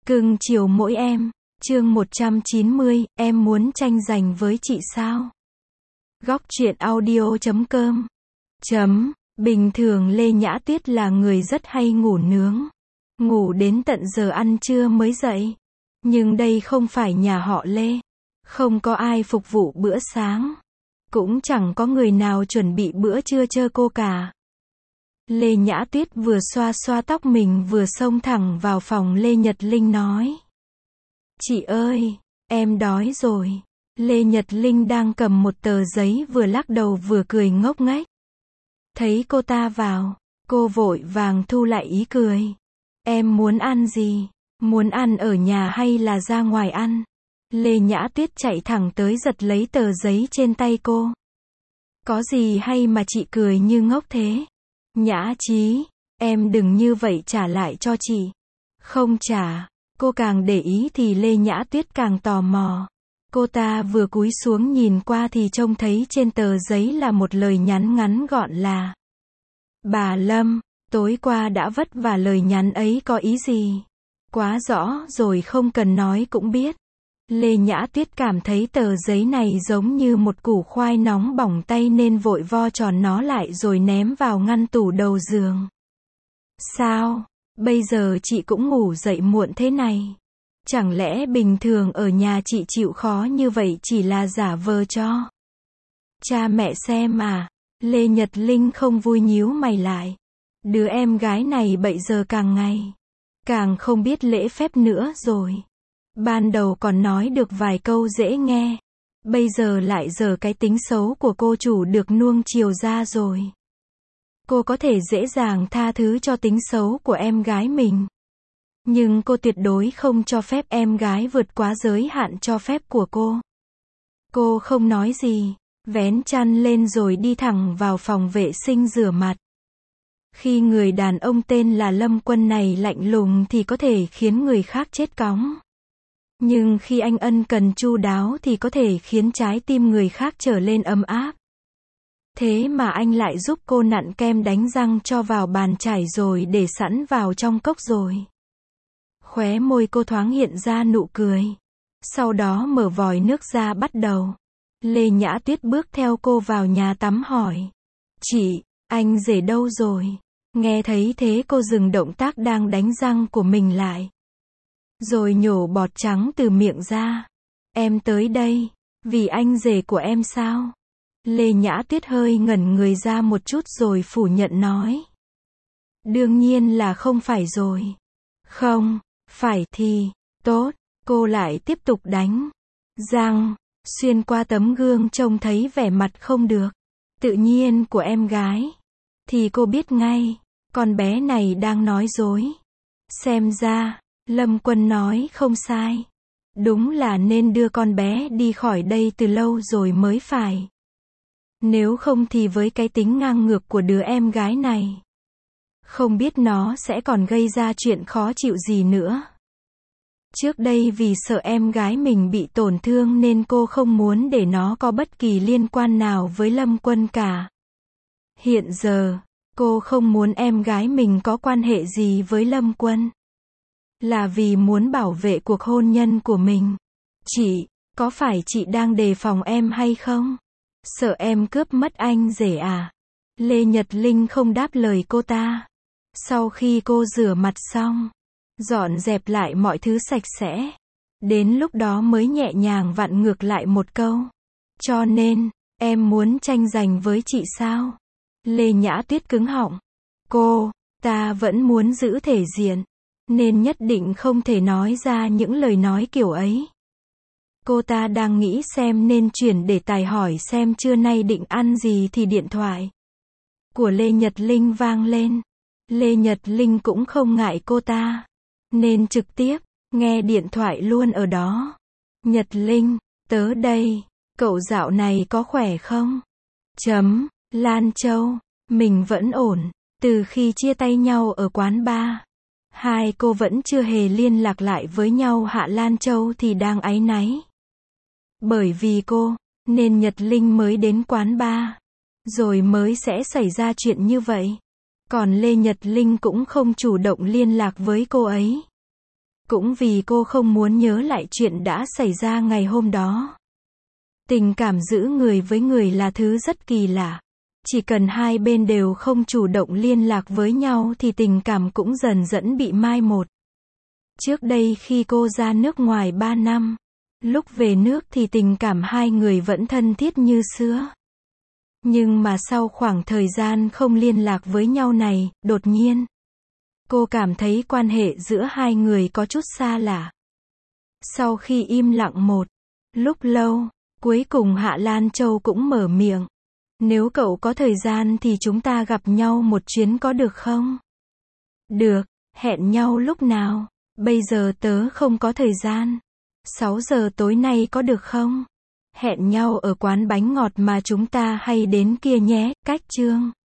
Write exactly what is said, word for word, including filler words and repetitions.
Cưng chiều mỗi em. Chương một trăm chín mươi, em muốn tranh giành với chị sao? Góc truyện audio chấm com. Chấm, bình thường Lê Nhã Tuyết là người rất hay ngủ nướng. Ngủ đến tận giờ ăn trưa mới dậy. Nhưng đây không phải nhà họ Lê. Không có ai phục vụ bữa sáng. Cũng chẳng có người nào chuẩn bị bữa trưa cho cô cả. Lê Nhã Tuyết vừa xoa xoa tóc mình vừa xông thẳng vào phòng Lê Nhật Linh nói. Chị ơi, em đói rồi. Lê Nhật Linh đang cầm một tờ giấy vừa lắc đầu vừa cười ngốc nghếch. Thấy cô ta vào, cô vội vàng thu lại ý cười. Em muốn ăn gì? Muốn ăn ở nhà hay là ra ngoài ăn? Lê Nhã Tuyết chạy thẳng tới giật lấy tờ giấy trên tay cô. Có gì hay mà chị cười như ngốc thế? Nhã Chí, em đừng như vậy trả lại cho chị. Không trả. Cô càng để ý thì Lê Nhã Tuyết càng tò mò. Cô ta vừa cúi xuống nhìn qua thì trông thấy trên tờ giấy là một lời nhắn ngắn gọn là: Bà Lâm, tối qua đã vất vả. Lời nhắn ấy có ý gì? Quá rõ rồi, không cần nói cũng biết. Lê Nhã Tuyết cảm thấy tờ giấy này giống như một củ khoai nóng bỏng tay nên vội vo tròn nó lại rồi ném vào ngăn tủ đầu giường. Sao? Bây giờ chị cũng ngủ dậy muộn thế này. Chẳng lẽ bình thường ở nhà chị chịu khó như vậy chỉ là giả vờ cho cha mẹ xem à? Lê Nhật Linh không vui nhíu mày lại. Đứa em gái này bây giờ càng ngày càng không biết lễ phép nữa rồi. Ban đầu còn nói được vài câu dễ nghe. Bây giờ lại giở cái tính xấu của cô chủ được nuông chiều ra rồi. Cô có thể dễ dàng tha thứ cho tính xấu của em gái mình. Nhưng cô tuyệt đối không cho phép em gái vượt quá giới hạn cho phép của cô. Cô không nói gì, vén chăn lên rồi đi thẳng vào phòng vệ sinh rửa mặt. Khi người đàn ông tên là Lâm Quân này lạnh lùng thì có thể khiến người khác chết cóng. Nhưng khi anh ân cần chu đáo thì có thể khiến trái tim người khác trở lên ấm áp. Thế mà anh lại giúp cô nặn kem đánh răng cho vào bàn chải rồi để sẵn vào trong cốc rồi. Khóe môi cô thoáng hiện ra nụ cười. Sau đó mở vòi nước ra bắt đầu. Lê Nhã Tuyết bước theo cô vào nhà tắm hỏi. Chị, anh rể đâu rồi? Nghe thấy thế cô dừng động tác đang đánh răng của mình lại. Rồi nhổ bọt trắng từ miệng ra. Em tới đây, vì anh rể của em sao? Lê Nhã Tuyết hơi ngẩn người ra một chút rồi phủ nhận nói. Đương nhiên là không phải rồi. Không, phải thì, tốt, cô lại tiếp tục đánh răng. Xuyên qua tấm gương trông thấy vẻ mặt không được tự nhiên của em gái. Thì cô biết ngay, con bé này đang nói dối. Xem ra, Lâm Quân nói không sai. Đúng là nên đưa con bé đi khỏi đây từ lâu rồi mới phải. Nếu không thì với cái tính ngang ngược của đứa em gái này, không biết nó sẽ còn gây ra chuyện khó chịu gì nữa. Trước đây vì sợ em gái mình bị tổn thương nên cô không muốn để nó có bất kỳ liên quan nào với Lâm Quân cả. Hiện giờ, cô không muốn em gái mình có quan hệ gì với Lâm Quân. Là vì muốn bảo vệ cuộc hôn nhân của mình. Chị, có phải chị đang đề phòng em hay không? Sợ em cướp mất anh rể à? Lê Nhật Linh không đáp lời cô ta. Sau khi cô rửa mặt xong, dọn dẹp lại mọi thứ sạch sẽ, đến lúc đó mới nhẹ nhàng vặn ngược lại một câu. Cho nên, em muốn tranh giành với chị sao? Lê Nhã Tuyết cứng họng. Cô, ta vẫn muốn giữ thể diện, nên nhất định không thể nói ra những lời nói kiểu ấy. Cô ta đang nghĩ xem nên chuyển đề tài hỏi xem trưa nay định ăn gì thì điện thoại của Lê Nhật Linh vang lên. Lê Nhật Linh cũng không ngại cô ta, nên trực tiếp nghe điện thoại luôn ở đó. Nhật Linh, tớ đây, cậu dạo này có khỏe không? Chấm, Lan Châu, mình vẫn ổn. Từ khi chia tay nhau ở quán bar, hai cô vẫn chưa hề liên lạc lại với nhau. Hạ Lan Châu thì đang áy náy. Bởi vì cô, nên Nhật Linh mới đến quán bar, rồi mới sẽ xảy ra chuyện như vậy. Còn Lê Nhật Linh cũng không chủ động liên lạc với cô ấy. Cũng vì cô không muốn nhớ lại chuyện đã xảy ra ngày hôm đó. Tình cảm giữ người với người là thứ rất kỳ lạ. Chỉ cần hai bên đều không chủ động liên lạc với nhau thì tình cảm cũng dần dần bị mai một. Trước đây khi cô ra nước ngoài ba năm, lúc về nước thì tình cảm hai người vẫn thân thiết như xưa. Nhưng mà sau khoảng thời gian không liên lạc với nhau này, đột nhiên, cô cảm thấy quan hệ giữa hai người có chút xa lạ. Sau khi im lặng một lúc lâu, cuối cùng Hạ Lan Châu cũng mở miệng. Nếu cậu có thời gian thì chúng ta gặp nhau một chuyến có được không? Được, hẹn nhau lúc nào? Bây giờ tớ không có thời gian. sáu giờ tối nay có được không? Hẹn nhau ở quán bánh ngọt mà chúng ta hay đến kia nhé, cách chương.